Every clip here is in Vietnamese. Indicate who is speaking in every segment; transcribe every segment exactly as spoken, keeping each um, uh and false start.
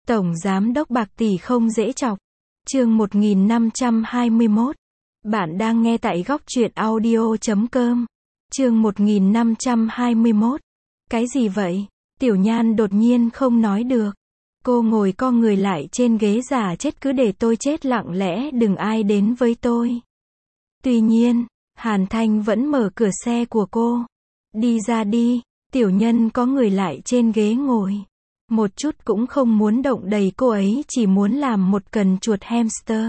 Speaker 1: Tổng Giám đốc bạc tỷ không dễ chọc. Chương một nghìn năm trăm hai mươi mốt. Bạn đang nghe tại góc truyện audio chấm com. Chương một nghìn năm trăm hai mươi mốt. Cái gì vậy? Tiểu Nhan đột nhiên không nói được. Cô ngồi co người lại trên ghế giả chết, cứ để tôi chết lặng lẽ, đừng ai đến với tôi. Tuy nhiên, Hàn Thanh vẫn mở cửa xe của cô. Đi ra đi. Tiểu Nhân có người lại trên ghế ngồi. Một chút cũng không muốn động đẩy cô ấy, chỉ muốn làm một cần chuột hamster.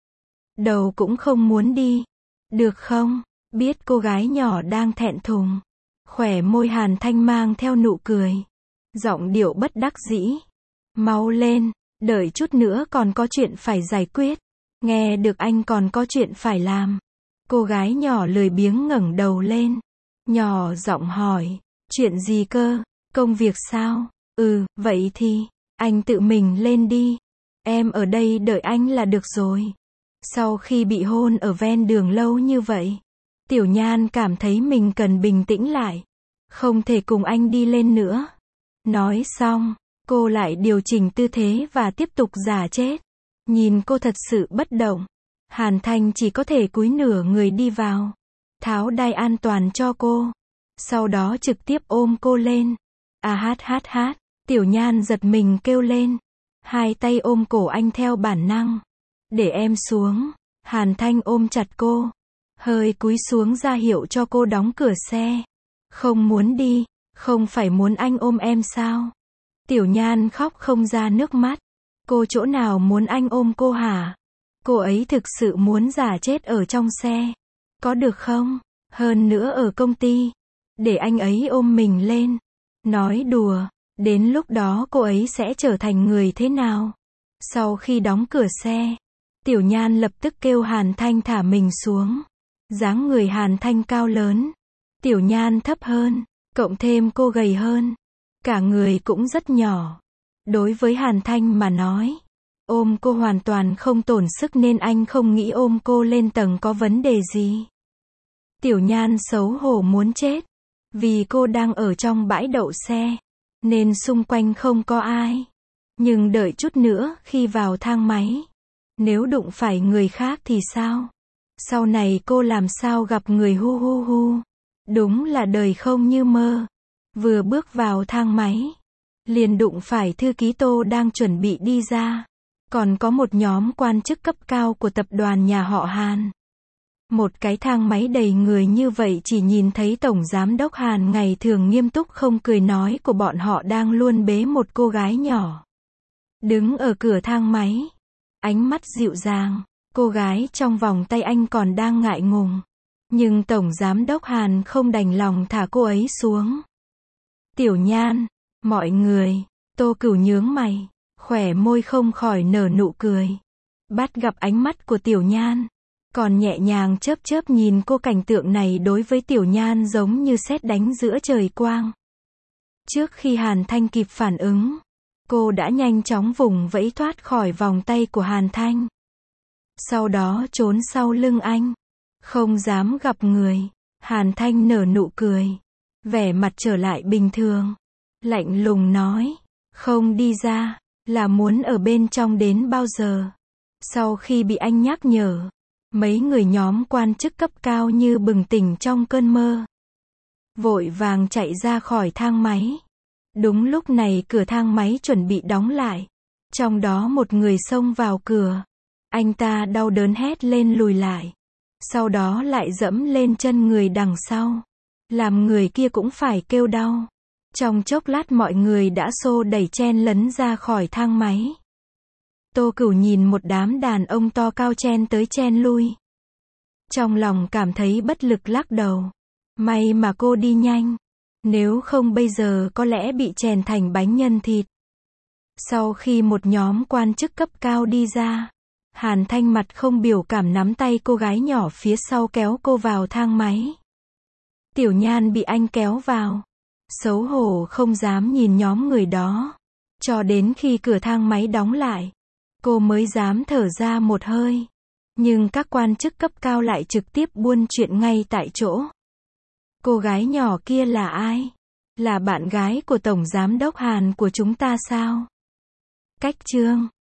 Speaker 1: Đầu cũng không muốn đi. Được không? Biết cô gái nhỏ đang thẹn thùng. Khỏe môi Hàn Thanh mang theo nụ cười. Giọng điệu bất đắc dĩ. Mau lên, đợi chút nữa còn có chuyện phải giải quyết. Nghe được anh còn có chuyện phải làm. Cô gái nhỏ lười biếng ngẩng đầu lên. Nhỏ giọng hỏi. Chuyện gì cơ? Công việc sao? Ừ, vậy thì, anh tự mình lên đi. Em ở đây đợi anh là được rồi. Sau khi bị hôn ở ven đường lâu như vậy, Tiểu Nhan cảm thấy mình cần bình tĩnh lại. Không thể cùng anh đi lên nữa. Nói xong, cô lại điều chỉnh tư thế và tiếp tục giả chết. Nhìn cô thật sự bất động. Hàn Thanh chỉ có thể cúi nửa người đi vào. Tháo đai an toàn cho cô. Sau đó trực tiếp ôm cô lên. À hát hát hát. Tiểu Nhan giật mình kêu lên. Hai tay ôm cổ anh theo bản năng. Để em xuống. Hàn Thanh ôm chặt cô. Hơi cúi xuống ra hiệu cho cô đóng cửa xe. Không muốn đi. Không phải muốn anh ôm em sao? Tiểu Nhan khóc không ra nước mắt. Cô chỗ nào muốn anh ôm cô hả? Cô ấy thực sự muốn giả chết ở trong xe. Có được không? Hơn nữa ở công ty. Để anh ấy ôm mình lên. Nói đùa. Đến lúc đó cô ấy sẽ trở thành người thế nào? Sau khi đóng cửa xe, Tiểu Nhan lập tức kêu Hàn Thanh thả mình xuống. Dáng người Hàn Thanh cao lớn. Tiểu Nhan thấp hơn. Cộng thêm cô gầy hơn. Cả người cũng rất nhỏ. Đối với Hàn Thanh mà nói, ôm cô hoàn toàn không tổn sức nên anh không nghĩ ôm cô lên tầng có vấn đề gì. Tiểu Nhan xấu hổ muốn chết. Vì cô đang ở trong bãi đậu xe, nên xung quanh không có ai. Nhưng đợi chút nữa khi vào thang máy, nếu đụng phải người khác thì sao? Sau này cô làm sao gặp người hu hu hu? Đúng là đời không như mơ. Vừa bước vào thang máy, liền đụng phải thư ký Tô đang chuẩn bị đi ra. Còn có một nhóm quan chức cấp cao của tập đoàn nhà họ Hàn. Một cái thang máy đầy người như vậy, chỉ nhìn thấy Tổng Giám đốc Hàn ngày thường nghiêm túc không cười nói của bọn họ đang luôn bế một cô gái nhỏ. Đứng ở cửa thang máy. Ánh mắt dịu dàng. Cô gái trong vòng tay anh còn đang ngại ngùng. Nhưng Tổng Giám đốc Hàn không đành lòng thả cô ấy xuống. Tiểu Nhan. Mọi người. Tô Cửu nhướng mày. Khỏe môi không khỏi nở nụ cười. Bắt gặp ánh mắt của Tiểu Nhan. Còn nhẹ nhàng chớp chớp nhìn cô, cảnh tượng này đối với Tiểu Nhan giống như sét đánh giữa trời quang. Trước khi Hàn Thanh kịp phản ứng, cô đã nhanh chóng vùng vẫy thoát khỏi vòng tay của Hàn Thanh. Sau đó trốn sau lưng anh. Không dám gặp người. Hàn Thanh nở nụ cười. Vẻ mặt trở lại bình thường. Lạnh lùng nói. Không đi ra. Là muốn ở bên trong đến bao giờ? Sau khi bị anh nhắc nhở, mấy người nhóm quan chức cấp cao như bừng tỉnh trong cơn mơ. Vội vàng chạy ra khỏi thang máy. Đúng lúc này cửa thang máy chuẩn bị đóng lại. Trong đó một người xông vào cửa. Anh ta đau đớn hét lên lùi lại. Sau đó lại dẫm lên chân người đằng sau. Làm người kia cũng phải kêu đau. Trong chốc lát mọi người đã xô đẩy chen lấn ra khỏi thang máy. Tô Cửu nhìn một đám đàn ông to cao chen tới chen lui. Trong lòng cảm thấy bất lực lắc đầu. May mà cô đi nhanh. Nếu không bây giờ có lẽ bị chèn thành bánh nhân thịt. Sau khi một nhóm quan chức cấp cao đi ra, Hàn Thanh mặt không biểu cảm nắm tay cô gái nhỏ phía sau kéo cô vào thang máy. Tiểu Nhan bị anh kéo vào. Xấu hổ không dám nhìn nhóm người đó. Cho đến khi cửa thang máy đóng lại, cô mới dám thở ra một hơi. Nhưng các quan chức cấp cao lại trực tiếp buôn chuyện ngay tại chỗ. Cô gái nhỏ kia là ai? Là bạn gái của Tổng Giám đốc Hàn của chúng ta sao? Cách chương